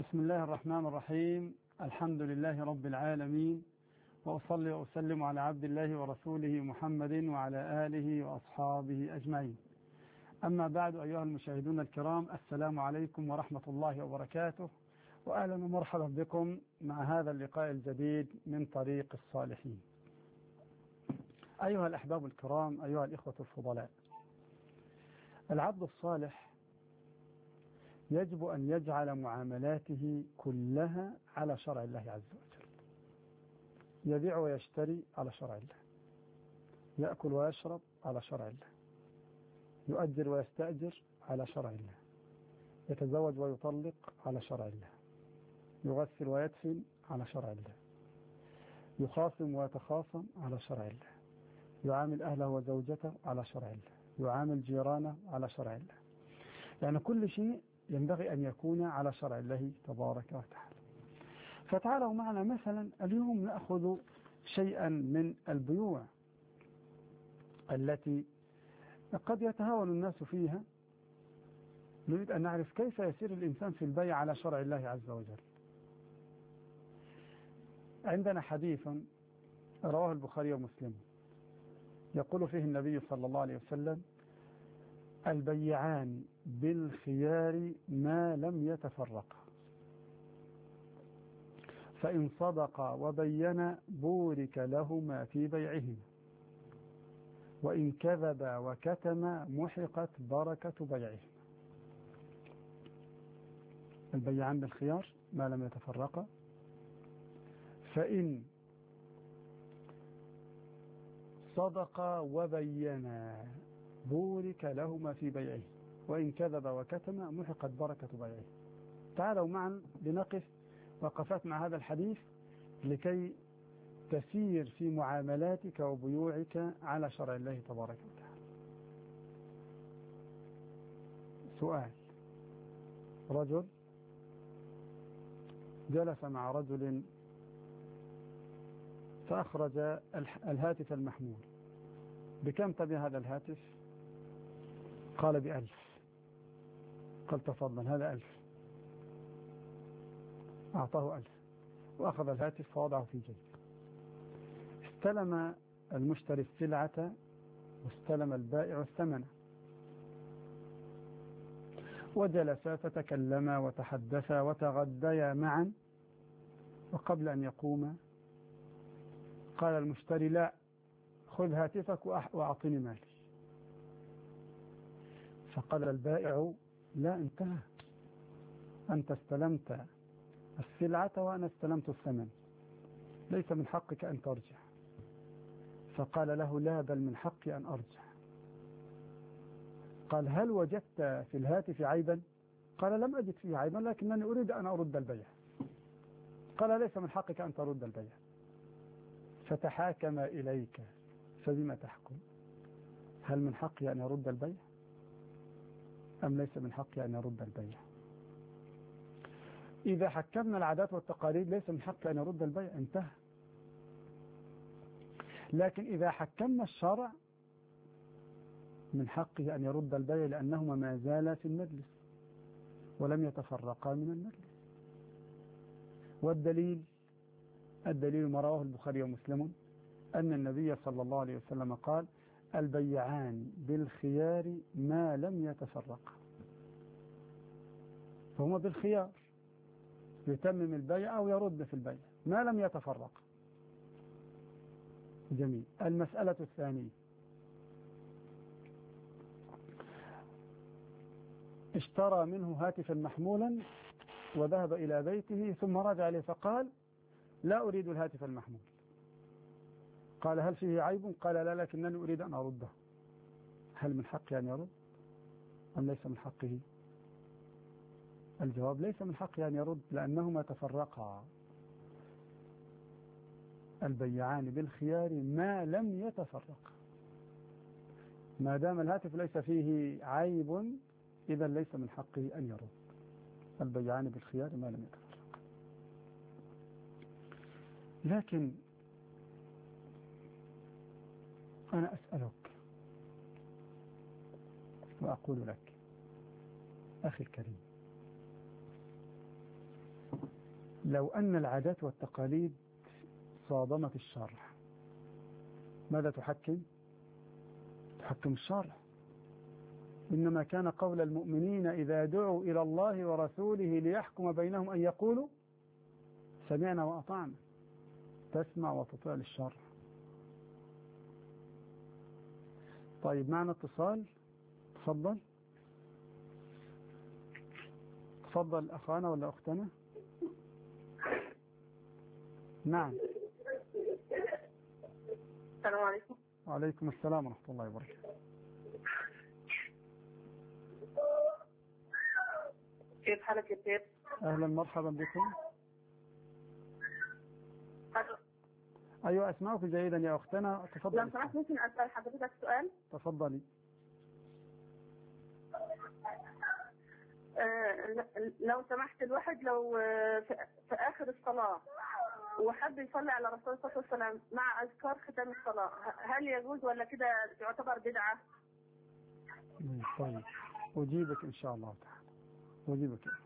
بسم الله الرحمن الرحيم. الحمد لله رب العالمين، وأصلي وأسلم على عبد الله ورسوله محمد وعلى آله وأصحابه أجمعين. أما بعد، أيها المشاهدون الكرام، السلام عليكم ورحمة الله وبركاته، وأهلا ومرحبا بكم مع هذا اللقاء الجديد من طريق الصالحين. أيها الأحباب الكرام، أيها الإخوة الفضلاء، العبد الصالح يجب أن يجعل معاملاته كلها على شرع الله عز وجل. يبيع ويشتري على شرع الله، يأكل ويشرب على شرع الله، يؤجر ويستأجر على شرع الله، يتزوج ويطلق على شرع الله، يغسل ويدفن على شرع الله، يخاصم ويتخاصم على شرع الله، يعامل أهله وزوجته على شرع الله، يعامل جيرانه على شرع الله. يعني كل شيء ينبغي أن يكون على شرع الله تبارك وتعالى. فتعالوا معنا مثلا اليوم نأخذ شيئا من البيوع التي قد يتهاون الناس فيها. نريد أن نعرف كيف يسير الإنسان في البيع على شرع الله عز وجل. عندنا حديث رواه البخاري ومسلم يقول فيه النبي صلى الله عليه وسلم: البيعان بالخيار ما لم يتفرقا، فإن صدقا وبينا بورك لهما في بيعهما، وإن كذبا وكتما محقت بركة بيعهما. البيعان بالخيار ما لم يتفرقا، فإن صدقا وبينا بورك لهما في بيعه، وإن كذب وكتم محقت بركة بيعه. تعالوا معا لنقف وقفات مع هذا الحديث لكي تسير في معاملاتك وبيوعك على شرع الله تبارك وتعالى. سؤال: رجل جلس مع رجل فأخرج الهاتف المحمول. بكم تبيع هذا الهاتف؟ قال ب1000. قال تفضل، هذا 1000. أعطاه 1000 وأخذ الهاتف فوضعه في جيبه. استلم المشتري السلعة واستلم البائع الثمن، وجلسا فتكلما وتحدثا وتغديا معا، وقبل أن يقوما قال المشتري: لا، خذ هاتفك وأعطني مالي. فقال البائع: لا، انتهى، أنت استلمت السلعة وأنا استلمت الثمن، ليس من حقك أن ترجع. فقال له: لا، بل من حقي أن أرجع. قال: هل وجدت في الهاتف عيبا؟ قال: لم أجد فيه عيبا، لكنني أريد أن أرد البيع. قال: ليس من حقك أن ترد البيع. فتحاكم إليك، فبما تحكم؟ هل من حقي أن يرد البيع أم ليس من حقي أن يرد البيع؟ إذا حكمنا العادات والتقاليد ليس من حقي أن يرد البيع، انتهى. لكن إذا حكمنا الشرع من حقه أن يرد البيع، لأنهما ما زالا في المجلس ولم يتفرقا من المجلس. والدليل ما رواه البخاري ومسلم أن النبي صلى الله عليه وسلم قال: البيعان بالخيار ما لم يتفرقا. فهما بالخيار، يتمم البيع أو يرد في البيع ما لم يتفرق. جميل. المسألة الثانية: اشترى منه هاتفا محمولا وذهب إلى بيته ثم رجع إليه فقال: لا أريد الهاتف المحمول. قال: هل فيه عيب؟ قال: لا، لكنني أريد أن أرده. هل من حقه أن يرد أم ليس من حقه؟ الجواب: ليس من حقه أن يرد، لأنهما تفرقا. البيعان بالخيار ما لم يتفرقا. ما دام الهاتف ليس فيه عيب إذا ليس من حقه أن يرد. البيعان بالخيار ما لم يتفرقا. لكن أنا أسألك وأقول لك: أخي الكريم، لو أن العادات والتقاليد صادمت الشرع ماذا تحكم؟ تحكم الشرع. إنما كان قول المؤمنين إذا دعوا إلى الله ورسوله ليحكم بينهم أن يقولوا سمعنا وأطعنا. تسمع وتطيع للشرع. طيب معنا اتصال. تفضل. تفضل أخانا ولا أختنا؟ نعم. السلام عليكم. وعليكم السلام ورحمة الله وبركاته. كيف حالك يا سيد؟ أهلا مرحبا بكم. أيوة أسمعك جيدا يا أختنا. تفضل. لو سمحت ممكن أسأل حضرتك سؤال؟ تفضلي. لو سمحت الواحد لو في آخر الصلاة وحب يصلي على رسول الله صلى الله عليه وسلم مع أذكار ختام الصلاة، هل يجوز ولا كده يعتبر بدعة؟ طيب أجيبك إن شاء الله تعالى. أجيبك يا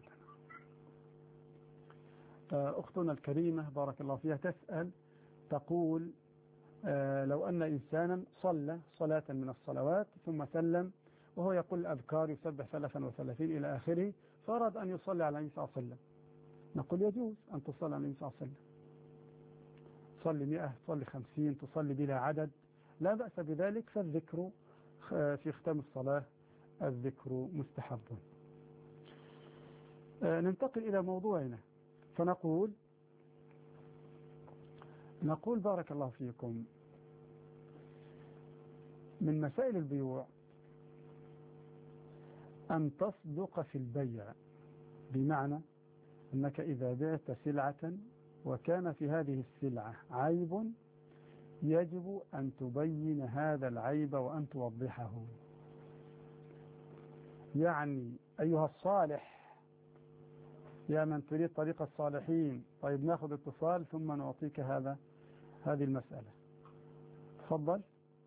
أختنا. أختنا الكريمة بارك الله فيها تسأل تقول لو أن إنسانا صلى صلاة من الصلوات ثم سلم وهو يقول الأذكار يسبح 33 إلى آخره، فأراد أن يصلي على النبي صلى الله عليه وسلم، نقول يجوز أن تصلي على النبي صلى الله عليه وسلم. تصلي 100 تصلي 50 تصلي بلا عدد لا بأس بذلك. فالذكر في ختام الصلاة الذكر مستحب. ننتقل إلى موضوعنا فنقول بارك الله فيكم من مسائل البيوع أن تصدق في البيع، بمعنى أنك إذا بعت سلعة وكان في هذه السلعة عيب يجب أن تبين هذا العيب وأن توضحه. يعني أيها الصالح يا من تريد طريق الصالحين. طيب ناخذ اتصال ثم نعطيك هذه المسألة. تفضل.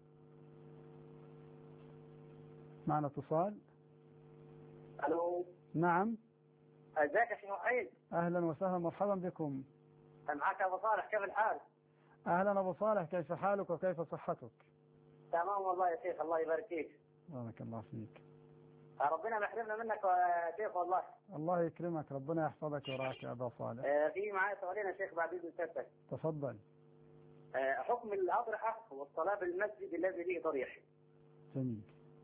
معنا اتصال. الو. نعم. ازيك يا شيخ مؤيد؟ اهلا وسهلا مرحبا بكم. معك ابو صالح، كيف الحال؟ اهلا ابو صالح، كيف حالك وكيف صحتك؟ تمام والله يا شيخ، الله يبارك فيك. بارك الله فيك. ربنا ما يحرمنا منك يا شيخ والله. الله يكرمك، ربنا يحفظك ويراك يا ابو صالح. في معايا سؤالين يا شيخ بعد اذن سيادتك. تفضل. حكم الاضرحه والصلاه بالمسجد الذي فيه ضريح. جميل.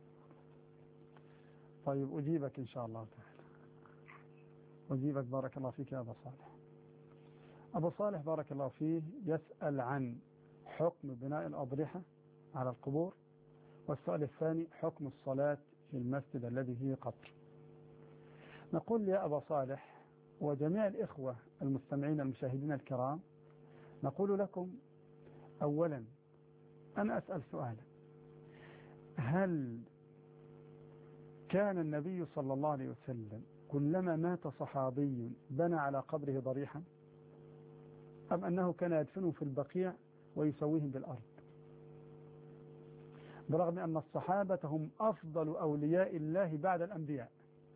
طيب أجيبك إن شاء الله تعالى. أجيبك بارك الله فيك يا أبو صالح. أبو صالح بارك الله فيه يسأل عن حكم بناء الأضرحة على القبور، والسؤال الثاني حكم الصلاة في المسجد الذي فيه قبر. نقول يا أبو صالح وجميع الإخوة المستمعين المشاهدين الكرام، نقول لكم أولا أنا أسأل سؤالا: هل كان النبي صلى الله عليه وسلم كلما مات صحابي بنى على قبره ضريحا، أم أنه كان يدفنه في البقيع ويسويهم بالأرض، برغم أن الصحابة هم أفضل أولياء الله بعد الأنبياء؟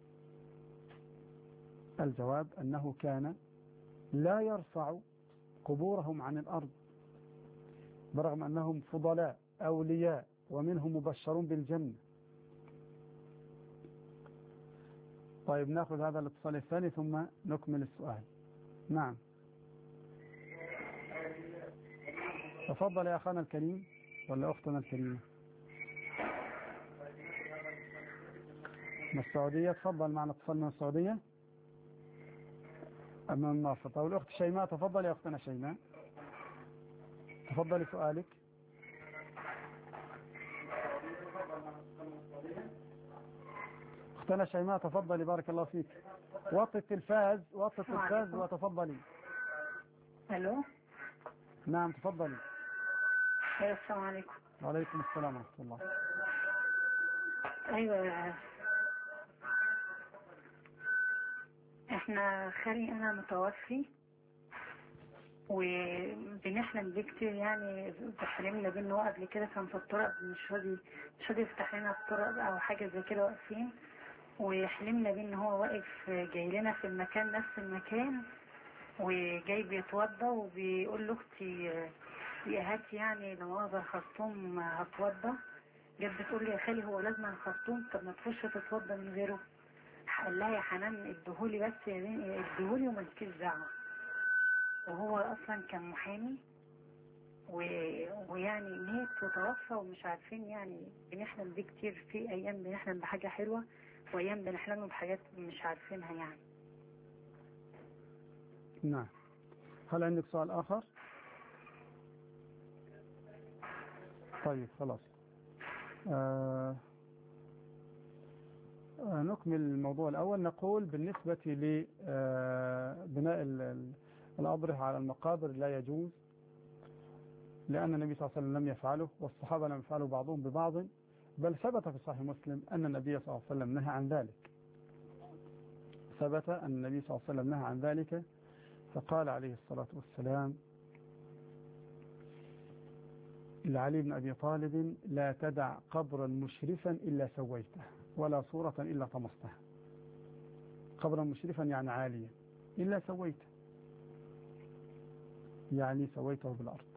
الجواب أنه كان لا يرفع قبورهم عن الأرض، برغم أنهم فضلاء أولياء ومنهم مبشرون بالجنة. طيب نأخذ هذا الاتصال الثاني ثم نكمل السؤال. نعم تفضل يا أخانا الكريم ولا أختنا الكريمة من السعودية. تفضل معنا اتصال من السعودية أمام النافطة. والأخت شيماء تفضل يا أختنا شيماء، تفضلي سؤالك. أختنا شيماء تفضلي بارك الله فيك. وطي التلفاز وتفضلي. الو. نعم تفضلي. السلام عليكم. وعليكم السلام ورحمة الله. ايوه احنا خالي انا متوفي وبنحلم بيه كتير، يعني بحلمنا بيه ان هو قبل كده كان في الطرق مش راضي يفتح لنا الطرق او حاجه زي كده واقفين، وحلمنا بيه ان هو واقف جاي لنا في المكان نفس المكان وجاي بيتوضى وبيقول لاختي يا هاتي يعني لو اقدر خرطوم هتوضى. جت بتقول لي يا خالي هو لازم خرطوم، طب ما تخش تتوضى من غيره. قال لها يا حنان اديهولي بس يا بنتي اديهولي ومالكيش دعوه. وهو اصلا كان محامي ويعني مات وتوفى ومش عارفين، يعني بنحلم بيه كتير، في ايام بنحلم بحاجه حلوه وايام بنحلم بحاجات مش عارفينها يعني. نعم. هل عندك سؤال آخر؟ طيب خلاص. نكمل الموضوع الأول. نقول بالنسبة لبناء الأضرحة على المقابر لا يجوز، لأن النبي صلى الله عليه وسلم لم يفعله والصحابة لم يفعلوا بعضهم ببعض، بل ثبت في صحيح مسلم أن النبي صلى الله عليه وسلم نهى عن ذلك. ثبت أن النبي صلى الله عليه وسلم نهى عن ذلك، فقال عليه الصلاة والسلام لعلي بن أبي طالب لا تدع قبرا مشرفا إلا سويته ولا صورة إلا طمستها. قبرا مشرفا يعني عاليا، إلا سويته يعني سويته بالأرض.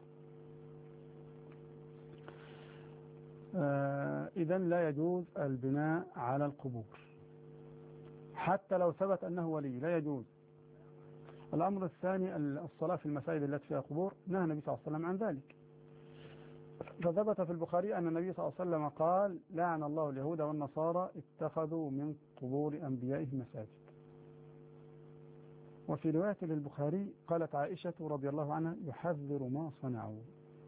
إذن لا يجوز البناء على القبور حتى لو ثبت أنه ولي، لا يجوز. الأمر الثاني الصلاة في المساجد التي فيها قبور، نهى النبي صلى الله عليه وسلم عن ذلك. فثبت في البخاري أن النبي صلى الله عليه وسلم قال لعن الله اليهود والنصارى اتخذوا من قبور أنبيائهم مساجد. وفي رواية للبخاري قالت عائشة رضي الله عنها يحذر ما صنعوا،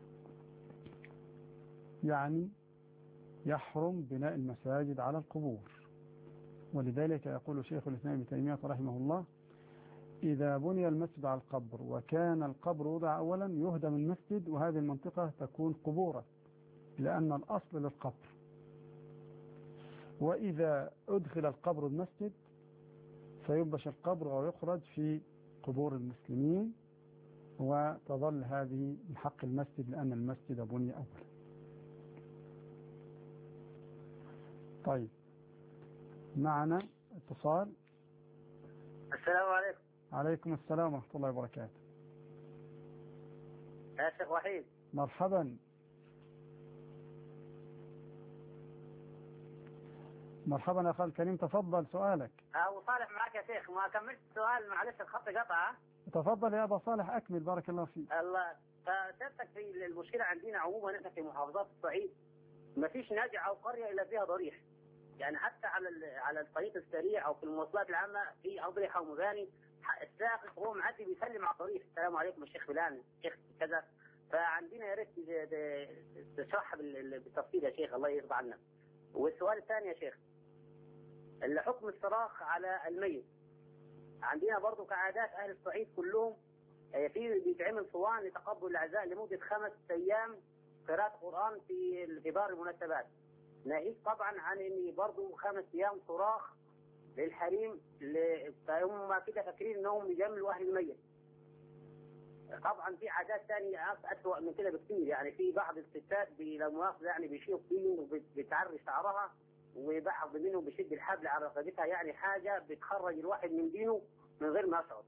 يعني يحرم بناء المساجد على القبور. ولذلك يقول شيخ الإسلام ابن تيمية رحمه الله إذا بني المسجد على القبر وكان القبر وضع أولا يهدم المسجد وهذه المنطقة تكون قبورا، لأن الأصل للقبر. وإذا أدخل القبر المسجد سينبش القبر ويخرج في قبور المسلمين، وتظل هذه من حق المسجد لأن المسجد بني أولا. طيب معنا اتصال. السلام عليكم. عليكم السلام ورحمة الله وبركاته. يا شيخ وحيد. مرحبا. مرحبا يا أخي الكريم، تفضل سؤالك. أبو صالح معك يا شيخ، ما كملت السؤال معلش الخط قطع. تفضل يا أبا صالح أكمل بارك الله فيك. الله. فسألتك في المشكلة عندنا عموما احنا في محافظات الصعيد ما فيش ناجع أو قرية إلا فيها ضريح، يعني حتى على الطريق السريع أو في المواصلات العامة في أضرحة ومباني، السائق وهو معدي بيسلم على الطريق السلام عليكم الشيخ فلان الشيخ كذا. فعندنا يا ريت تشرح بالتفصيل يا شيخ الله يرضى عنا. والسؤال الثاني يا شيخ حكم الصراخ على الميت. عندنا برضو كعادات أهل الصعيد كلهم في بيتعمل صوان لتقبل الأعزاء لمدة 5 أيام قراءة قرآن في دار المناسبات، ناهيك طبعا عن إن برضو 5 أيام صراخ للحريم، فهم كده فاكرين إنهم يجملوا أهل الميت. طبعا في عادات ثانية أسوأ من كده بكثير، يعني في بعض الستات لا مؤاخذة يعني بيشيلوا طين وبتعري شعرها وبعض منهم بيشد الحبل على رقبتها، يعني حاجة بتخرج الواحد من دينه من غير ما يشعر.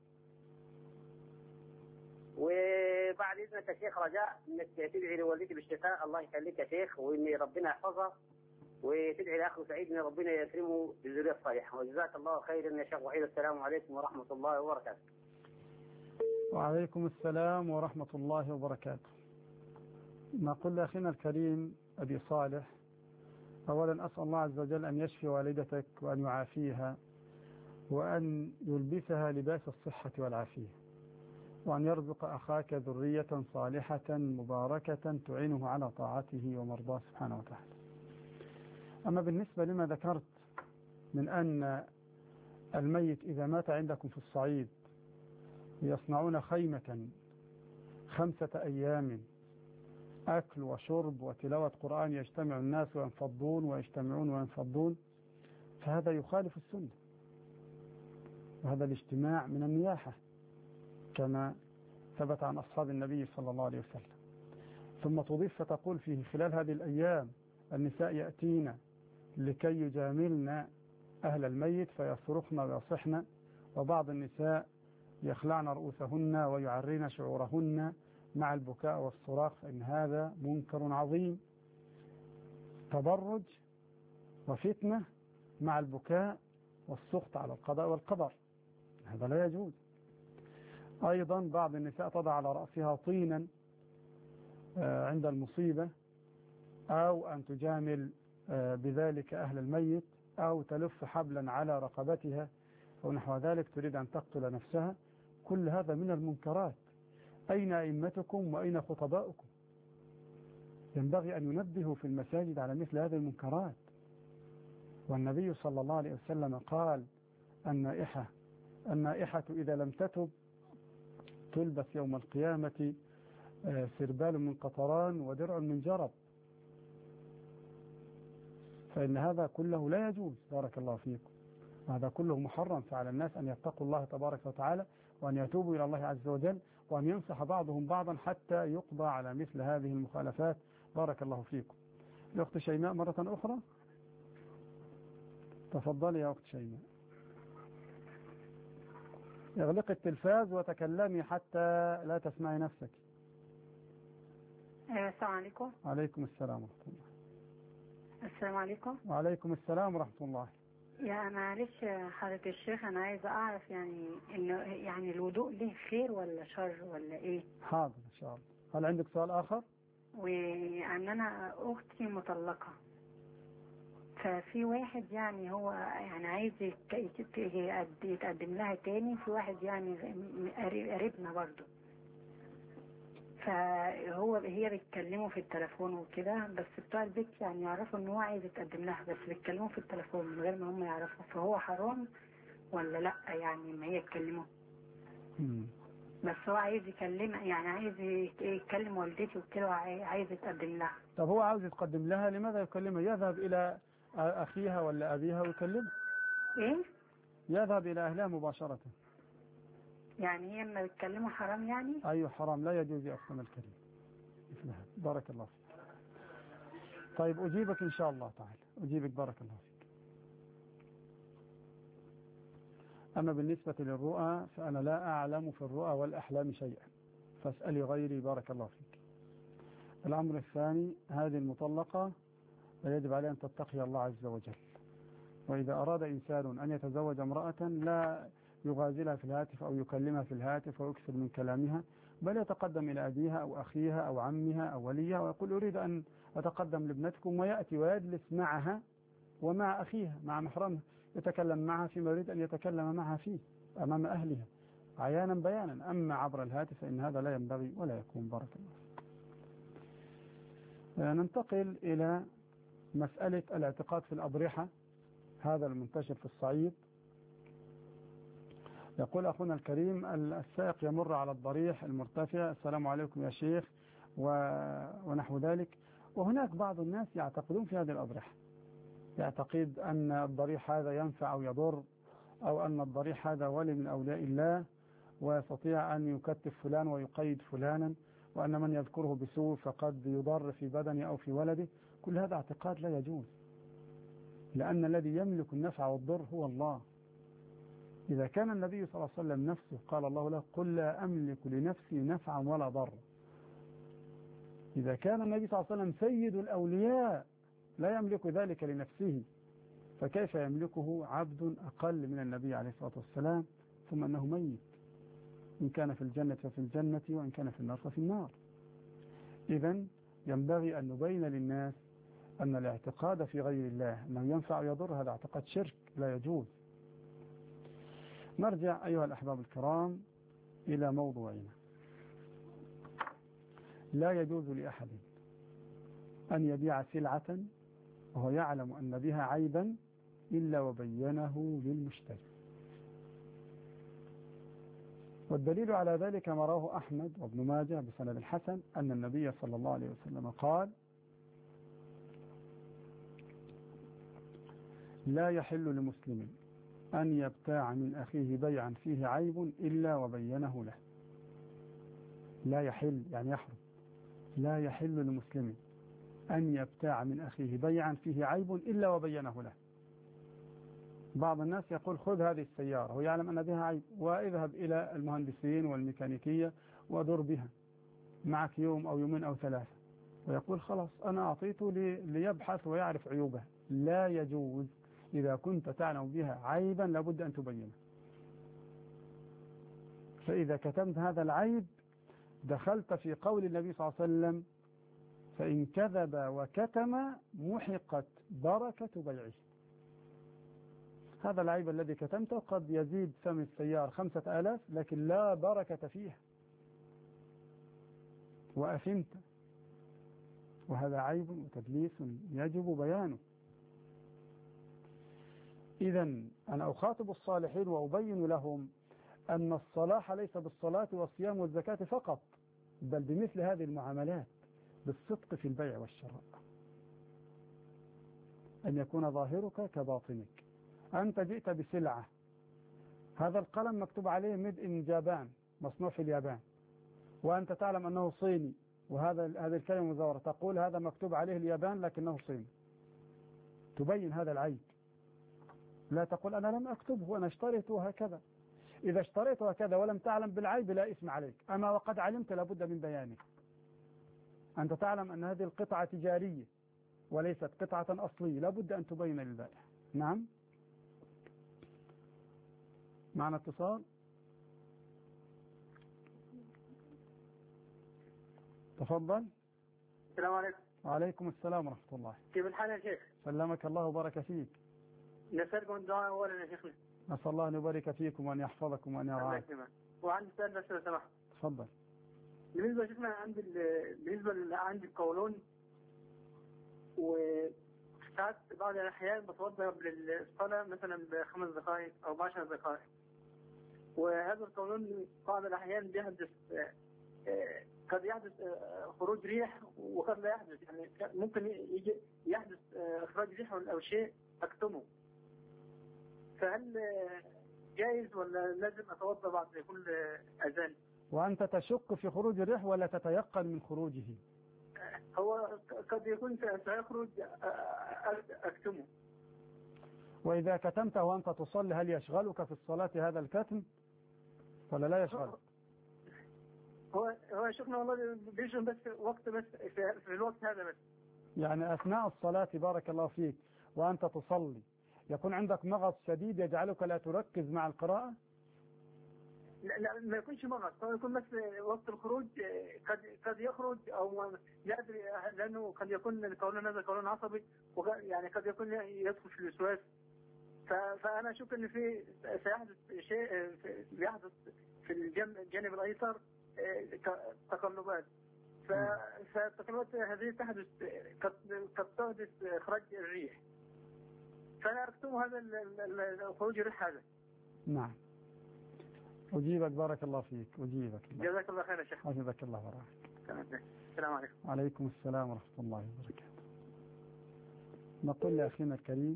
وبعد إذنك يا شيخ رجاء إنك تدعي لوالدتي بالشفاء الله يخليك يا شيخ، وإن ربنا يحفظها، وتدعي لأخو سعيد إن ربنا يكرمه بالذرية الصالحة. وجزاك الله خيرا يا شيخ وحيد. السلام عليكم ورحمة الله وبركاته. وعليكم السلام ورحمة الله وبركاته. نقول لأخينا الكريم أبي صالح أولا أسأل الله عز وجل أن يشفي والدتك وأن يعافيها وأن يلبسها لباس الصحة والعافية، وأن يرزق أخاك ذرية صالحة مباركة تعينه على طاعته ومرضاه سبحانه وتعالى. أما بالنسبة لما ذكرت من أن الميت إذا مات عندكم في الصعيد يصنعون خيمة 5 أيام أكل وشرب وتلاوة قرآن، يجتمع الناس وينفضون ويجتمعون وينفضون، فهذا يخالف السنة، وهذا الاجتماع من النياحة كما ثبت عن أصحاب النبي صلى الله عليه وسلم. ثم تضيف فتقول فيه خلال هذه الأيام النساء يأتين لكي يجاملن أهل الميت فيصرخن ويصحن، وبعض النساء يخلعن رؤوسهن ويعرين شعورهن مع البكاء والصراخ، فإن هذا منكر عظيم. تبرج وفتنة مع البكاء والسخط على القضاء والقدر، هذا لا يجوز. أيضا بعض النساء تضع على رأسها طينا عند المصيبة، أو أن تجامل بذلك أهل الميت، أو تلف حبلا على رقبتها أو نحو ذلك، تريد أن تقتل نفسها. كل هذا من المنكرات. أين أئمتكم وأين خطباؤكم؟ ينبغي أن ينبهوا في المساجد على مثل هذه المنكرات. والنبي صلى الله عليه وسلم قال: النائحة إذا لم تتب تلبس يوم القيامة سربال من قطران ودرع من جرب. فإن هذا كله لا يجوز. بارك الله فيكم. هذا كله محرم. فعلى الناس أن يتقوا الله تبارك وتعالى، وأن يتوبوا إلى الله عز وجل، وأن ينصح بعضهم بعضا حتى يقضى على مثل هذه المخالفات. بارك الله فيكم. الأخت شيماء مرة أخرى، تفضلي يا أخت شيماء. اغلق التلفاز وتكلمي حتى لا تسمعي نفسك. السلام عليكم. وعليكم السلام ورحمة الله. السلام عليكم. وعليكم السلام ورحمة الله. يا معلش حضرة الشيخ، أنا عايزة أعرف إنه الوضوء ليه خير ولا شر ولا إيه؟ حاضر إن شاء الله. هل عندك سؤال آخر؟ وأن أنا أختي مطلقة، ففي واحد هو عايز يتقدم لها تاني، في واحد قريبنا برضه، هي بيتكلموا في التليفون وكده، بس بتوع البيت يعرفوا ان هو عايز يتقدم لها، بس بيتكلموا في التليفون من غير ما هم يعرفوا، فهو حرام ولا لا ما هي يتكلموا؟ بس هو عايز يكلم، عايز يكلم والدتي وكده، عايز يتقدم لها. طب هو عاوز يتقدم لها، لماذا يكلمها؟ يذهب إلى أخيها ولا أبيها ويكلمها. إيه؟ يذهب إلى أهلها مباشرة. هي لما بيتكلموا حرام أيوة حرام، لا يجوز يا أختنا الكريم مثل هذا. بارك الله فيك. طيب أجيبك إن شاء الله تعالى، أجيبك. بارك الله فيك. أما بالنسبة للرؤى فأنا لا أعلم في الرؤى والأحلام شيئا، فاسألي غيري. بارك الله فيك. الأمر الثاني، هذه المطلقة يجب عليها أن تتقي الله عز وجل، وإذا أراد إنسان أن يتزوج امرأة لا يغازلها في الهاتف أو يكلمها في الهاتف ويكثر من كلامها، بل يتقدم إلى أبيها أو أخيها أو عمها أو وليها ويقول: أريد أن أتقدم لابنتكم، ويأتي ويجلس معها ومع أخيها مع محرمها، يتكلم معها فيما يريد أن يتكلم معها فيه أمام أهلها عيانا بيانا. أما عبر الهاتف فإن هذا لا ينبغي ولا يكون. بارك الله. ننتقل إلى مسألة الاعتقاد في الأضرحة، هذا المنتشر في الصعيد. يقول أخونا الكريم: السائق يمر على الضريح المرتفع، السلام عليكم يا شيخ ونحو ذلك. وهناك بعض الناس يعتقدون في هذه الأضرحة، يعتقد أن الضريح هذا ينفع أو يضر، أو أن الضريح هذا ولي من أولياء الله ويستطيع أن يكتف فلان ويقيد فلانا، وأن من يذكره بسوء فقد يضر في بدنه أو في ولده. كل هذا اعتقاد لا يجوز، لأن الذي يملك النفع والضر هو الله. إذا كان النبي صلى الله عليه وسلم نفسه قال الله له: قل لا أملك لنفسي نفعا ولا ضر. إذا كان النبي صلى الله عليه وسلم سيد الأولياء لا يملك ذلك لنفسه، فكيف يملكه عبد أقل من النبي عليه الصلاة والسلام، ثم أنه ميت؟ إن كان في الجنة ففي الجنة، وإن كان في النار ففي النار. إذن ينبغي أن نبين للناس أن الاعتقاد في غير الله أنه ينفع ويضر هذا اعتقاد شرك لا يجوز. نرجع أيها الأحباب الكرام إلى موضوعنا. لا يجوز لأحد أن يبيع سلعة وهو يعلم أن بها عيبا إلا وبينه للمشتري. والدليل على ذلك ما رواه أحمد وابن ماجه بسند الحسن أن النبي صلى الله عليه وسلم قال: لا يحل لمسلم أن يبتاع من أخيه بيعا فيه عيب إلا وبينه له. لا يحل يعني يحرم. لا يحل لمسلم أن يبتاع من أخيه بيعا فيه عيب إلا وبينه له. بعض الناس يقول خذ هذه السيارة ويعلم أن بها عيب، واذهب إلى المهندسين والميكانيكية ودر بها معك يوم أو يومين أو ثلاثة، ويقول خلاص أنا أعطيته ليبحث ويعرف عيوبها. لا يجوز. إذا كنت تعلم بها عيبا لابد أن تبينه. فإذا كتمت هذا العيب دخلت في قول النبي صلى الله عليه وسلم: فإن كذب وكتم محقت بركة بيعه. هذا العيب الذي كتمته قد يزيد ثمن السيارة 5000 لكن لا بركة فيها وأثمت، وهذا عيب وتدليس يجب بيانه. إذا أنا أخاطب الصالحين وأبين لهم أن الصلاح ليس بالصلاة والصيام والزكاة فقط، بل بمثل هذه المعاملات، بالصدق في البيع والشراء، أن يكون ظاهرك كباطنك. أنت جئت بسلعة، هذا القلم مكتوب عليه ميد إن جابان، مصنوع في اليابان، وأنت تعلم أنه صيني، هذه الكلمة مزورة، تقول هذا مكتوب عليه اليابان لكنه صيني. تبين هذا العيب، لا تقول أنا لم أكتبه وأنا اشتريته هكذا. إذا اشتريته هكذا ولم تعلم بالعيب لا إثم عليك، أما وقد علمت لابد من بيانه. أنت تعلم أن هذه القطعة تجارية وليست قطعة أصلية، لابد أن تبين للبائع. نعم، معنا اتصال. تفضل. السلام عليكم. وعليكم السلام ورحمة الله. كيف الحال يا شيخ؟ سلمك الله وبارك فيك. نسألكم الدعاء أولا يا شيخنا. نسأل الله أن يبارك فيكم وأن يحفظكم وأن يرعاكم. وعندي سؤال بس لو سمحت. تفضل. بالنسبة شيخنا عندي القولون، وساعات بعض الأحيان بتوضأ للصلاة مثلا ب5 دقائق أو ب10 دقائق، وهذا القولون بعض الأحيان بيحدث قد يحدث خروج ريح وقد لا يحدث، يعني ممكن يحدث إخراج ريح أو شيء أكتمه، فهل جائز ولا لازم أتوضأ بعد كل أذان؟ وأنت تشك في خروج الريح ولا تتيقن من خروجه؟ هو قد يكون سيخرج أكتمه. وإذا كتمته وأنت تصلي هل يشغلك في الصلاة هذا الكتم ولا لا يشغلك؟ هو شفنا والله بيشغل بس وقت، بس في الوقت هذا بس. يعني أثناء الصلاة بارك الله فيك وأنت تصلي يكون عندك مغص شديد يجعلك لا تركز مع القراءة؟ لا ما يكونش مغص، هو يكون بس وقت الخروج قد يخرج أو لا أدري، لأنه قد يكون القولون هذا قولون عصبي، يعني قد يكون يدخل في الوسواس، فأنا أشوف إن سيحدث شيء يحدث في الجانب الأيسر تقلبات، فالتقلبات هذه تحدث قد تحدث إخراج الريح، فأنا أكتم هذا خروج الريح هذا. نعم، أجيبك بارك الله فيك، أجيبك. جزاك الله خير يا شيخ. جزاك الله وراحك. السلام عليكم. وعليكم السلام ورحمة الله وبركاته. نقول لأخينا الكريم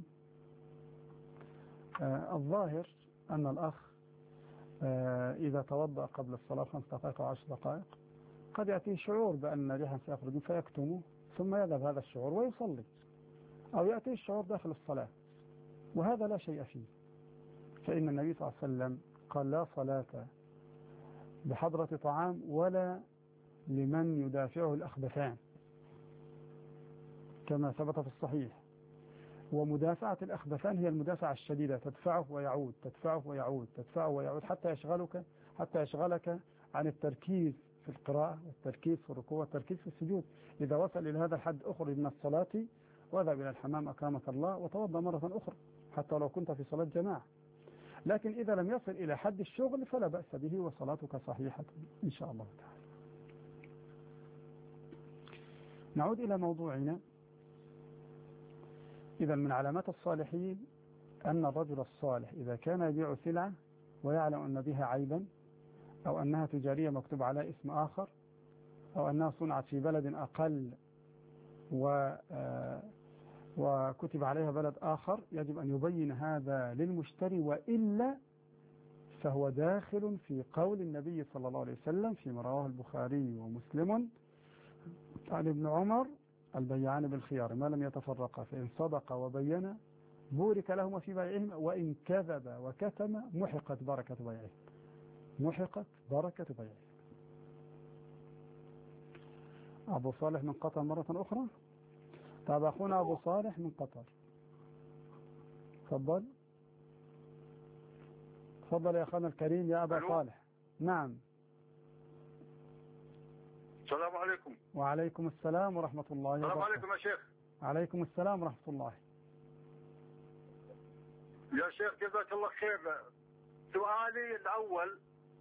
الظاهر أن الأخ إذا توضأ قبل الصلاة 5 دقائق أو 10 دقائق قد يأتيه شعور بأن ريحا سيخرج فيكتمه ثم يذهب هذا الشعور ويصلي، أو يأتيه الشعور داخل الصلاة، وهذا لا شيء فيه. فإن النبي صلى الله عليه وسلم قال لا صلاة بحضرة طعام ولا لمن يدافعه الأخبثان كما ثبت في الصحيح. ومدافعة الأخبثان هي المدافعة الشديدة، تدفعه ويعود، تدفعه ويعود، تدفعه ويعود، حتى يشغلك عن التركيز في القراءة والتركيز في الركوع والتركيز في السجود. إذا وصل إلى هذا الحد أخرج من الصلاة واذهب إلى الحمام أكرمك الله وتوضأ مرة أخرى حتى لو كنت في صلاة جماعة. لكن إذا لم يصل إلى حد الشغل فلا بأس به وصلاتك صحيحة إن شاء الله تعالى. نعود إلى موضوعنا. إذا من علامات الصالحين أن الرجل الصالح إذا كان يبيع سلعة ويعلم أن بها عيبا أو أنها تجارية مكتوب على اسم آخر أو أنها صنعت في بلد أقل وكتب عليها بلد آخر، يجب أن يبين هذا للمشتري، وإلا فهو داخل في قول النبي صلى الله عليه وسلم فيما رواه البخاري ومسلم عن ابن عمر: البيعان بالخيار ما لم يتفرقا، فإن صدقا وبينا بورك لهما في بيعهما وإن كذب وكتم محقت بركة بيعهما. محقت بركة بيعهما. أبو صالح من قطر مرة أخرى. طب أخونا أبو صالح من قطر، تفضل. تفضل يا أخونا الكريم يا أبا صالح. نعم. السلام عليكم. وعليكم السلام ورحمة الله وبركاته. السلام عليكم يا شيخ. عليكم السلام ورحمة الله. يا شيخ جزاك الله خير. سؤالي الأول،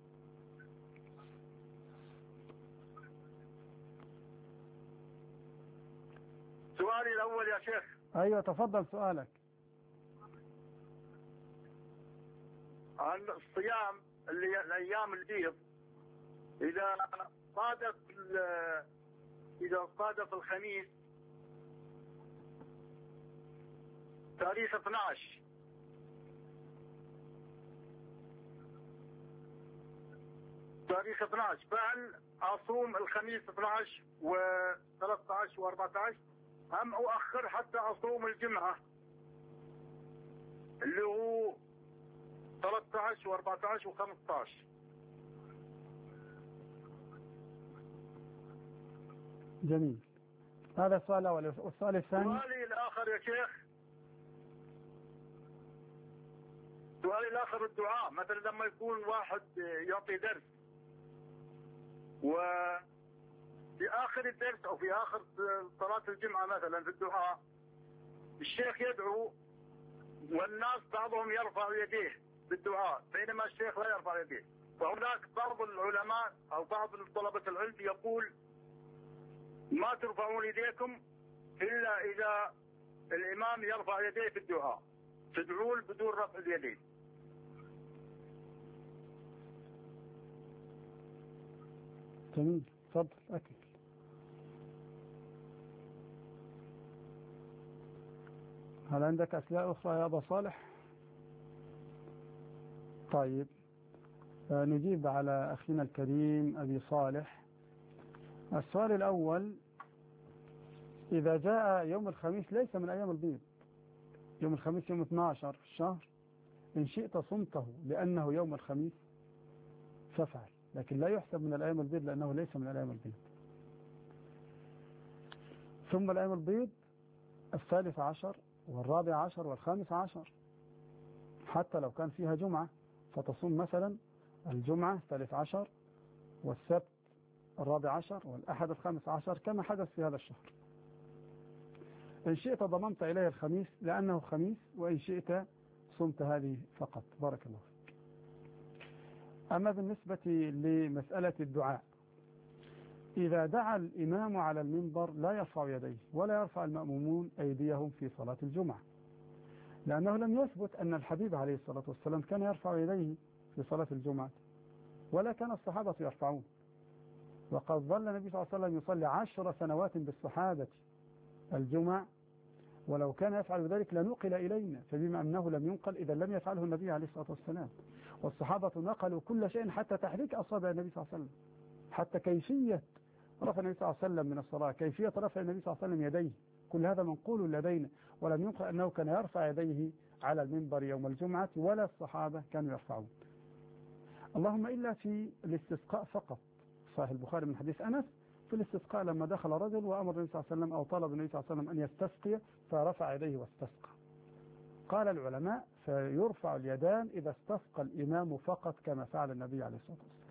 يا شيخ. أيوة تفضل سؤالك. عن الصيام الأيام البيض، إذا صادف الخميس تاريخ 12، فهل أصوم الخميس 12 و13 و14 أم أؤخر حتى أصوم الجمعة اللي هو 13 و14 و15؟ جميل. هذا السؤال الأول. والسؤال الثاني؟ سؤالي الآخر يا شيخ، الدعاء. مثلا لما يكون واحد يعطي درس وفي آخر الدرس أو في آخر صلاة الجمعة مثلا في الدعاء الشيخ يدعو والناس بعضهم يرفع يديه بالدعاء بينما الشيخ لا يرفع يديه، فهناك بعض العلماء أو بعض طلبة العلم يقول ما ترفعون يديكم إلا إذا الإمام يرفع يديه في الدعاء، تدعون بدون رفع اليدين. جميل. تفضل أكمل. هل عندك أسئلة أخرى يا أبا صالح؟ طيب نجيب على أخينا الكريم أبي صالح. السؤال الأول، إذا جاء يوم الخميس ليس من أيام البيض، يوم الخميس يوم 12 في الشهر، إن شئت صمته لأنه يوم الخميس فافعل، لكن لا يحسب من الأيام البيض لأنه ليس من الأيام البيض. ثم الأيام البيض 13 و14 و15، حتى لو كان فيها جمعة فتصوم مثلا الجمعة 13 والسبت 14 والأحد 15 كما حدث في هذا الشهر. إن شئت ضممت إليه الخميس لأنه خميس، وإن شئت صمت هذه فقط. بارك الله فيك. أما بالنسبة لمسألة الدعاء، إذا دعا الإمام على المنبر لا يرفع يديه ولا يرفع المأمومون أيديهم في صلاة الجمعة، لأنه لم يثبت أن الحبيب عليه الصلاة والسلام كان يرفع يديه في صلاة الجمعة ولا كان الصحابة يرفعون. وقد ظل النبي صلى الله عليه وسلم يصلي 10 سنوات بالصحابة الجمع، ولو كان يفعل ذلك لنقل إلينا، فبما أنه لم ينقل إذا لم يفعله النبي عليه الصلاة والسلام. والصحابة نقلوا كل شيء حتى تحريك أصابع النبي صلى الله عليه وسلم، حتى كيفية رفع النبي صلى الله عليه وسلم من الصلاة، كيفية رفع النبي صلى الله عليه وسلم يديه، كل هذا منقول لدينا. ولم ينقل أنه كان يرفع يديه على المنبر يوم الجمعة ولا الصحابة كانوا يرفعون، اللهم إلا في الاستسقاء فقط. صحيح البخاري من حديث أنس في الاستسقاء لما دخل رجل وأمر النبي صلى الله عليه وسلم أو طلب النبي صلى الله عليه وسلم أن يستسقي فرفع يديه واستسقى. قال العلماء فيرفع اليدان إذا استسقى الإمام فقط كما فعل النبي عليه الصلاة والسلام.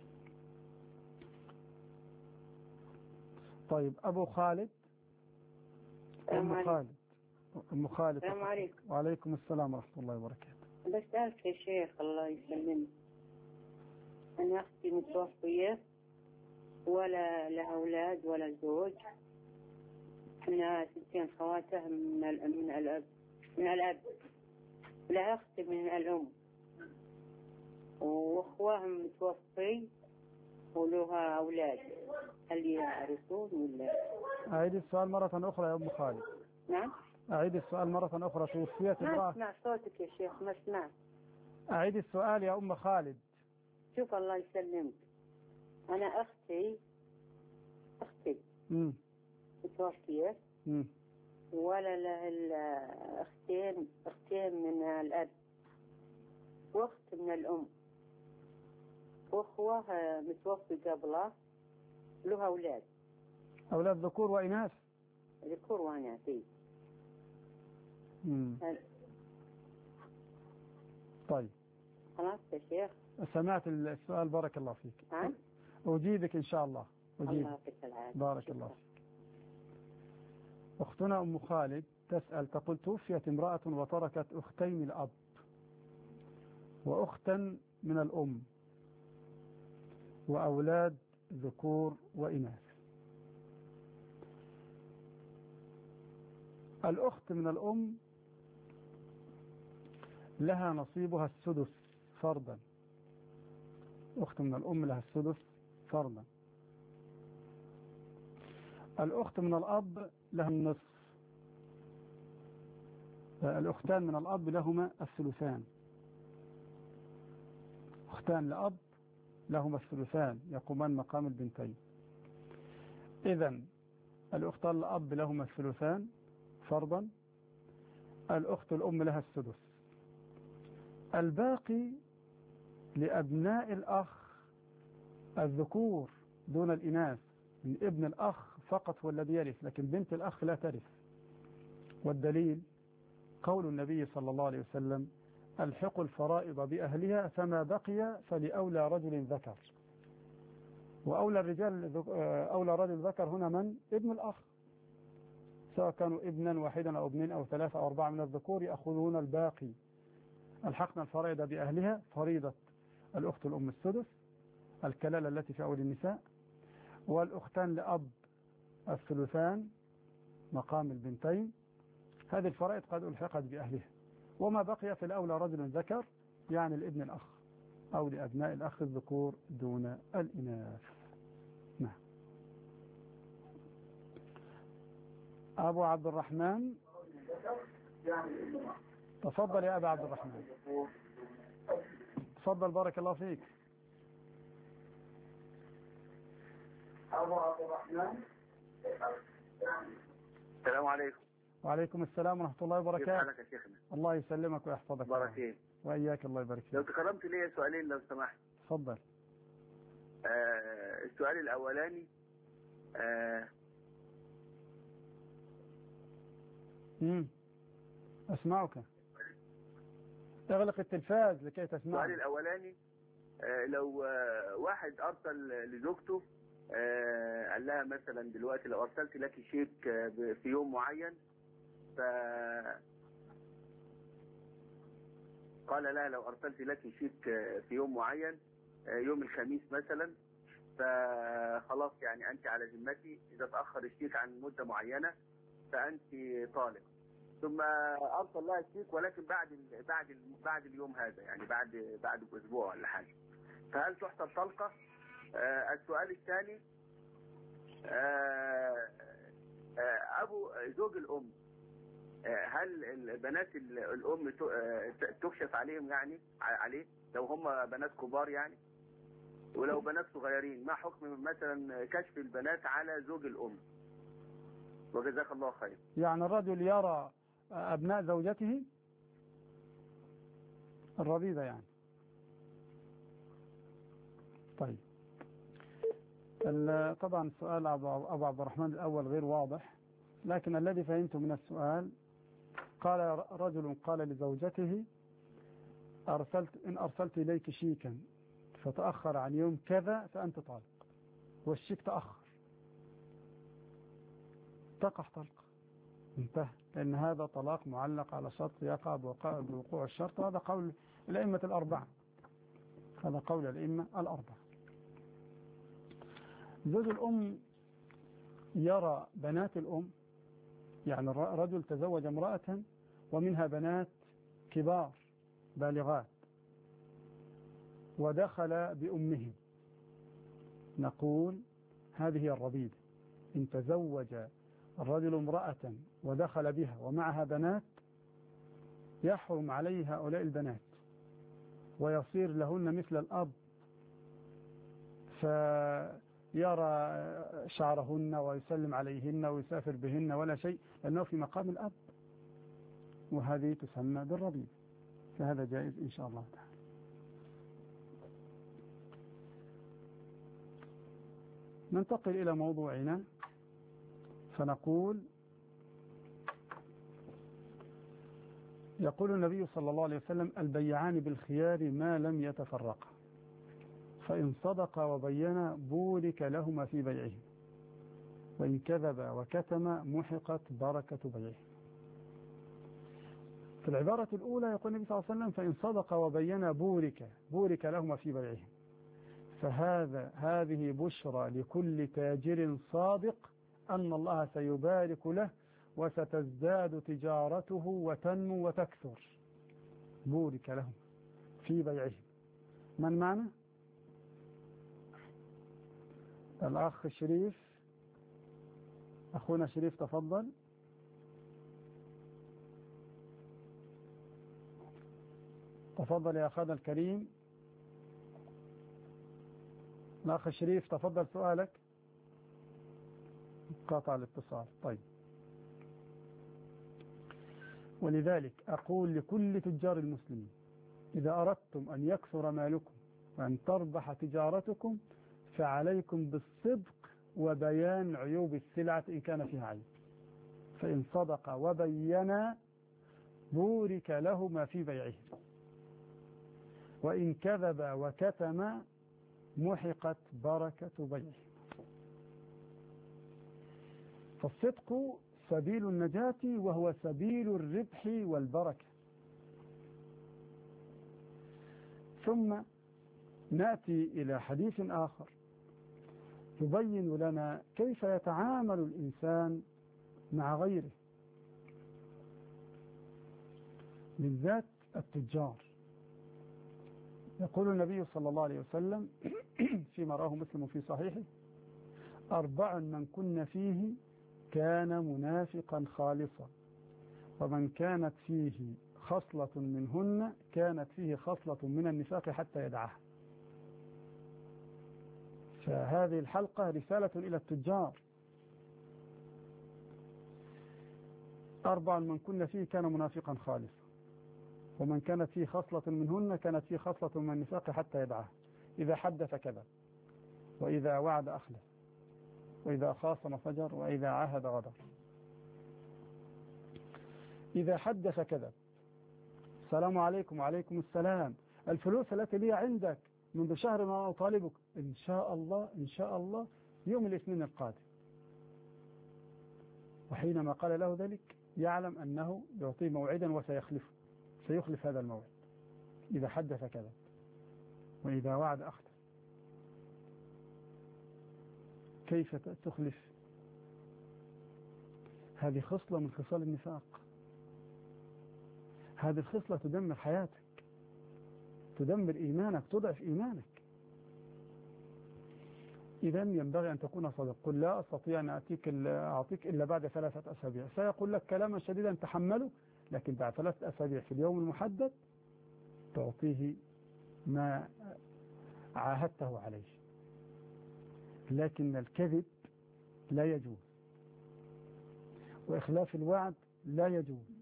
طيب أبو خالد. أم خالد. السلام عليكم. وعليكم السلام ورحمة الله وبركاته. بسألك يا شيخ الله يسلمك، أنا أختي متوفية ولا لها أولاد ولا زوج، احنا 6 خواتها من الأب لها أخت من الأم، وأخوها متوفي ولها أولاد، هل يعرفون ولا؟ أعيد السؤال مرة أخرى يا أم خالد. نعم. أعيد السؤال مرة أخرى. توفيت امرأة. ما أسمع صوتك يا شيخ، ما أسمع. أعيد السؤال يا أم خالد. شوف الله يسلمك، أنا أختي متوفية ولا له إلا أختين من الأب، وأخت من الأم، وأخوة متوفي قبله، له أولاد. أولاد ذكور وإناث؟ ذكور وإناث. طيب خلاص يا شيخ. سمعت السؤال، بارك الله فيك. أجيبك إن شاء الله. الله يعطيك العافية. بارك الله فيك. أختنا أم خالد تسأل تقول: توفيت امرأة وتركت أختين الأب وأختا من الأم وأولاد ذكور وإناث. الأخت من الأم لها نصيبها السدس فرضا. أخت من الأم لها السدس فرضا. الأخت من الأب لها النصف. الأختان من الأب لهما الثلثان. أختان لأب لهما الثلثان يقومان مقام البنتين. إذن الأختان لأب لهما الثلثان فرضا. الأخت الأم لها السدس. الباقي لأبناء الأخ الذكور دون الإناث. من ابن الأخ فقط هو الذي يرث، لكن بنت الأخ لا ترث. والدليل قول النبي صلى الله عليه وسلم: الحقوا الفرائض بأهلها فما بقي فلأولى رجل ذكر. وأولى رجل ذكر هنا من؟ ابن الأخ، سواء كانوا ابنا واحدا أو ابنين أو ثلاثة أو أربعة من الذكور يأخذون الباقي. الحقنا الفرائض بأهلها، فريضة الأخت الأم السدس، الكلالة التي في أول النساء، والأختان لأب الثلثان مقام البنتين. هذه الفرائض قد ألحقت بأهلها، وما بقي في الأولى رجل ذكر، يعني لابن الأخ أو لأبناء الأخ الذكور دون الإناث. نعم. أبو عبد الرحمن، تفضل يا أبا عبد الرحمن. تفضل بارك الله فيك. أبو عبد الرحمن. السلام عليكم. وعليكم السلام ورحمة الله وبركاته. كيف حالك يا شيخنا؟ الله يسلمك ويحفظك. بارك فيك. وإياك، الله يبارك فيك. لو تكرمت لي سؤالين لو سمحت. تفضل. السؤال الأولاني أسمعك. اغلق التلفاز لكي تسمع. السؤال الأولاني لو واحد أرسل لزوجته قال لها مثلا دلوقتي لو أرسلت لك شيك في يوم معين، قال لها لو أرسلت لك شيك في يوم معين يوم الخميس مثلا، فخلاص يعني أنت على ذمتي، إذا تأخر الشيك عن مدة معينة فأنت طالق. ثم أرسل لها الشيك ولكن بعد اليوم هذا، يعني بعد أسبوع ولا حاجة، فهل تحسب طلقة؟ السؤال الثاني، أبو زوج الأم، هل البنات الأم تكشف عليهم يعني عليه لو هم بنات كبار يعني، ولو بنات صغيرين ما حكم مثلا كشف البنات على زوج الأم؟ وجزاك الله خير. يعني الرجل يرى أبناء زوجته الربيبة يعني. طيب، طبعا السؤال أبو عبد الرحمن الأول غير واضح، لكن الذي فهمته من السؤال قال رجل قال لزوجته: إن أرسلت إليك شيكا فتأخر عن يوم كذا فأنت طالق، والشيك تأخر، تقع طلقة، انتهى، لأن هذا طلاق معلق على شرط يقع بوقوع الشرط. هذا قول الأئمة الأربعة، هذا قول الأئمة الأربعة. زوج الأم يرى بنات الأم، يعني رجل تزوج امرأة ومنها بنات كبار بالغات ودخل بأمهم، نقول هذه هي الربيبة. إن تزوج الرجل امرأة ودخل بها ومعها بنات، يحرم عليه هؤلاء البنات ويصير لهن مثل الأب، يرى شعرهن ويسلم عليهن ويسافر بهن ولا شيء، لأنه في مقام الأب، وهذه تسمى بالربيب، فهذا جائز إن شاء الله تعالى. ننتقل إلى موضوعنا فنقول: يقول النبي صلى الله عليه وسلم: البيعان بالخيار ما لم يتفرقا، فإن صدقا وبينا بورك لهما في بيعهم، وإن كذبا وكتما محقت بركة بيعهم. في العبارة الأولى يقول النبي صلى الله عليه وسلم: فإن صدقا وبينا بورك لهما في بيعهم، هذه بشرى لكل تاجر صادق أن الله سيبارك له وستزداد تجارته وتنمو وتكثر. بورك لهم في بيعهم. من معنا؟ الأخ شريف، أخونا شريف تفضل. تفضل يا أخانا الكريم. الأخ شريف تفضل سؤالك. قاطع الاتصال. طيب، ولذلك أقول لكل تجار المسلمين: إذا أردتم أن يكثر مالكم وأن تربح تجارتكم فعليكم بالصدق وبيان عيوب السلعة إن كان فيها عيب. فإن صدق وبينا بورك لهما في بيعهم، وإن كذب وكتم محقت بركة بيعهم. فالصدق سبيل النجاة وهو سبيل الربح والبركة. ثم نأتي إلى حديث آخر يبين لنا كيف يتعامل الإنسان مع غيره، بالذات التجار. يقول النبي صلى الله عليه وسلم فيما رواه مسلم في صحيحه: 4 من كن فيه كان منافقا خالصا، ومن كانت فيه خصلة منهن كانت فيه خصلة من النفاق حتى يدعها. فهذه الحلقة رسالة إلى التجار. 4 من كن فيه كان منافقا خالصا، ومن كانت فيه خصلة منهن كانت فيه خصلة من النفاق حتى يدعها: إذا حدث كذب، وإذا وعد أخلف، وإذا خاصم فجر، وإذا عاهد غدر. إذا حدث كذب: السلام عليكم. وعليكم السلام. الفلوس التي لي عندك منذ شهر وأنا أطالبك، إن شاء الله إن شاء الله يوم الاثنين القادم. وحينما قال له ذلك يعلم أنه يعطيه موعدا سيخلف هذا الموعد. إذا حدث كذب، وإذا وعد أخلف. كيف تخلف؟ هذه خصلة من خصال النفاق. هذه الخصلة تدمر حياتك، تدمر إيمانك، تضعف إيمانك. إذا ينبغي أن تكون صادق. قل: لا أستطيع أن أعطيك إلا بعد 3 أسابيع. سيقول لك كلاما شديدا تحمله، لكن بعد 3 أسابيع في اليوم المحدد تعطيه ما عاهدته عليه. لكن الكذب لا يجوز، وإخلاف الوعد لا يجوز.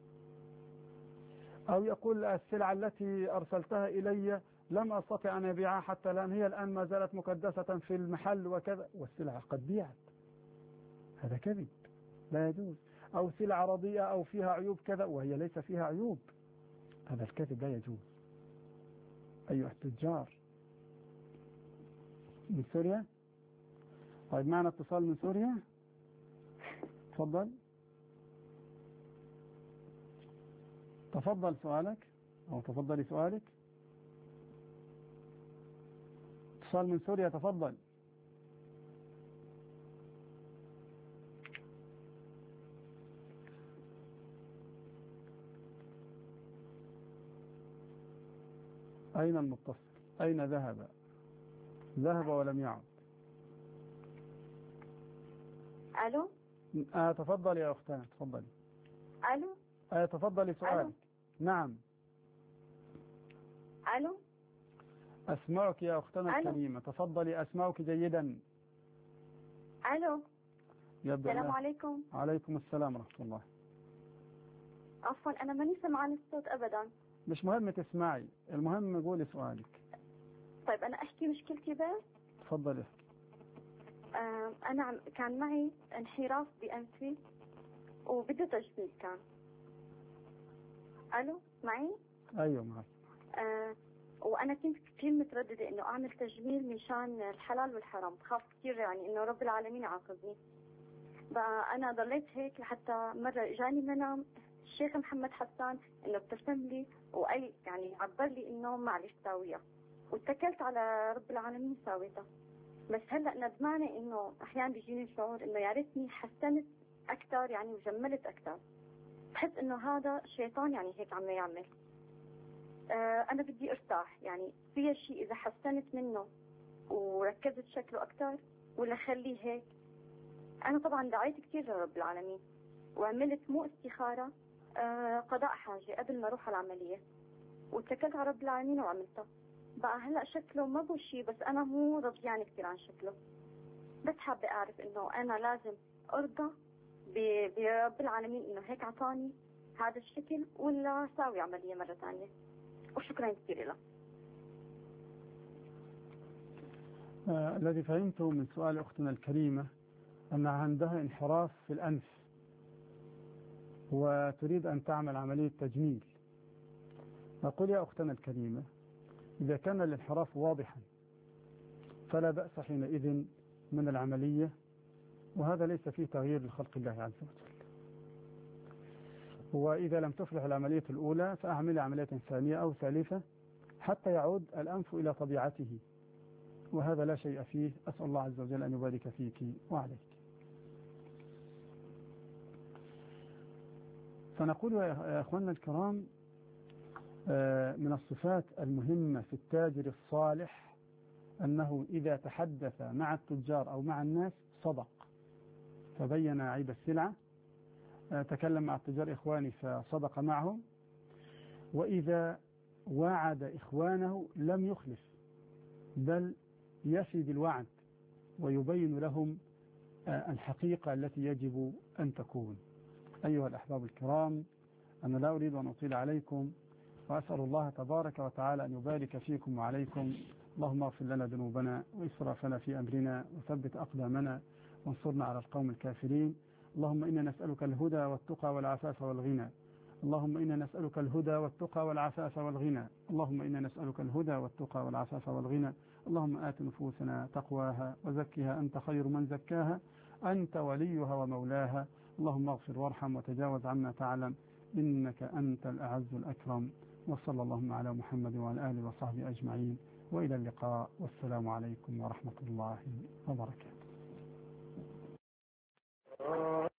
أو يقول: السلعة التي أرسلتها إلي لم أستطع أن أبيعها حتى الآن، هي الآن ما زالت مكدسة في المحل وكذا، والسلعة قد بيعت. هذا كذب لا يجوز. أو سلعة رديئة أو فيها عيوب كذا وهي ليس فيها عيوب، هذا الكذب لا يجوز. أيها التجار من سوريا. طيب، معنا اتصال من سوريا. تفضل سؤالك، أو تفضلي سؤالك. اتصال من سوريا، تفضل. أين المتصل؟ أين ذهب؟ ذهب ولم يعد. ألو. تفضلي يا أختنا، تفضلي. ألو. تفضلي سؤالك. نعم. ألو. أسمعك يا أختنا الكريمة، تفضلي، أسمعك جيدا. الو. يبدأ السلام الله. عليكم. عليكم السلام ورحمة الله. عفوا انا ماني سمعان الصوت ابدا. مش مهم تسمعي، المهم قولي سؤالك. طيب انا احكي مشكلتي بس. تفضلي احكي. انا كان معي انحراف بانفي وبده تجميل كان. الو معي؟ ايوه معك. وانا كنت كثير متردده انه اعمل تجميل مشان الحلال والحرام، بخاف كثير يعني انه رب العالمين يعاقبني. بقى انا ضليت هيك لحتى مره اجاني منام الشيخ محمد حسان انه ابتسم لي وقال يعني عبر لي انه معلش ساويها، واتكلت على رب العالمين ساويتها. بس هلا ندمانه انه احيانا بيجيني شعور انه يا ريتني حسنت اكثر يعني وجملت اكثر. بحس انه هذا شيطان يعني هيك عم يعمل. انا بدي ارتاح، يعني في شيء اذا حسنت منه وركزت شكله اكثر ولا خليه هيك. انا طبعا دعيت كثير لرب العالمين وعملت مو استخاره، قضاء حاجه قبل ما اروح على العمليه، واتكلت على رب العالمين وعملتها. بقى هلا شكله ما بو شيء، بس انا مو رضيانه كثير عن شكله. بس حابه اعرف انه انا لازم ارضى برب العالمين انه هيك اعطاني هذا الشكل ولا ساوي عمليه مره ثانيه. وشكرا كثير لك. الذي فهمته من سؤال أختنا الكريمة أن عندها انحراف في الأنف وتريد أن تعمل عملية تجميل. أقول يا أختنا الكريمة إذا كان الانحراف واضحا فلا بأس حينئذ من العملية، وهذا ليس فيه تغيير لخلق الله عز وجل. وإذا لم تفلح العملية الأولى فأعمل عملية ثانية أو ثالثة حتى يعود الأنف إلى طبيعته، وهذا لا شيء فيه. أسأل الله عز وجل أن يبارك فيك وعليك. فنقول يا أخواننا الكرام من الصفات المهمة في التاجر الصالح أنه إذا تحدث مع التجار أو مع الناس صدق فبين عيب السلعة، تكلم مع التجار إخواني فصدق معهم، وإذا وعد إخوانه لم يخلف بل يفي بالوعد ويبين لهم الحقيقة التي يجب أن تكون. أيها الأحباب الكرام، أنا لا أريد أن أطيل عليكم، وأسأل الله تبارك وتعالى أن يبارك فيكم وعليكم. اللهم اغفر لنا ذنوبنا وإسرافنا في أمرنا وثبت أقدامنا وانصرنا على القوم الكافرين. اللهم إنا نسألك الهدى والتقى والعفاف والغنى. اللهم إنا نسألك الهدى والتقى والعفاف والغنى. اللهم إنا نسألك الهدى والتقى والعفاف والغنى. اللهم آت نفوسنا تقواها وزكها أنت خير من زكاها، أنت وليها ومولاها. اللهم اغفر وارحم وتجاوز عما تعلم، إنك أنت الأعز الأكرم. وصلى اللهم على محمد وعلى آله وصحبه أجمعين، وإلى اللقاء، والسلام عليكم ورحمة الله وبركاته.